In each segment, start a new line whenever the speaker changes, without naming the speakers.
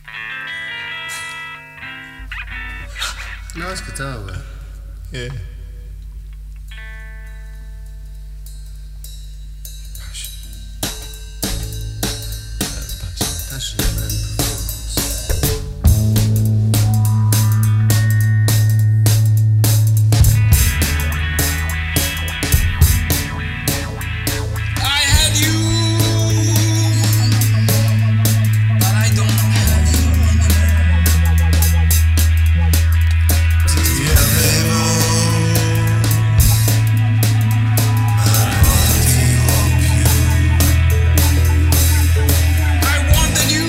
Nice guitar work.
Yeah.
Passion and performance.
I had you, but I don't have you anymore.
Ti avevo, ma non ti ho più.
I wanted you,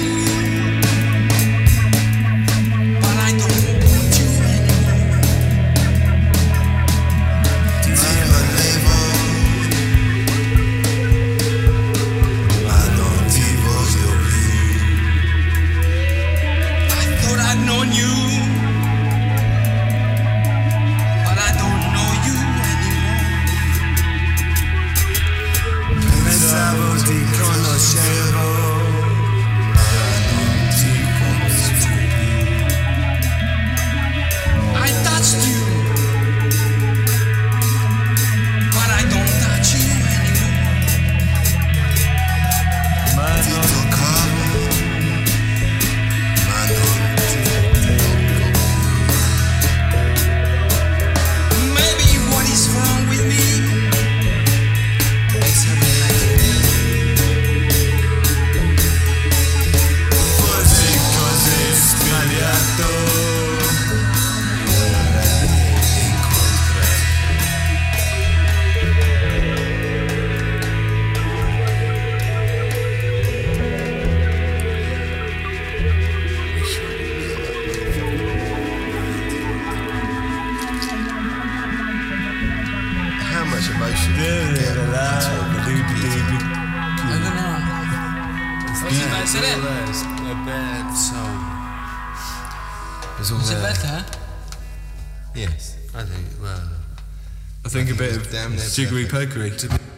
but I don't want you anymore.
Ti volevo, ma non ti voglio più.
I thought I'd known you, but I don't know you anymore.
Pensavo ti conoscevo, ma non ti conosco più.
I touched you, but I don't touch you anymore.
Ma ti toccavo, ma non ti tocco più.
Maybe what is wrong with me is having like
Forse così sbagliato. How much emotion?
I don't know. Potrebbe essere.
A bad soul.
It's all
Is it
there.
better?
Yes.
I think, well,
I think a bit
Damn,
of
that's
jiggery
perfect.
pokery.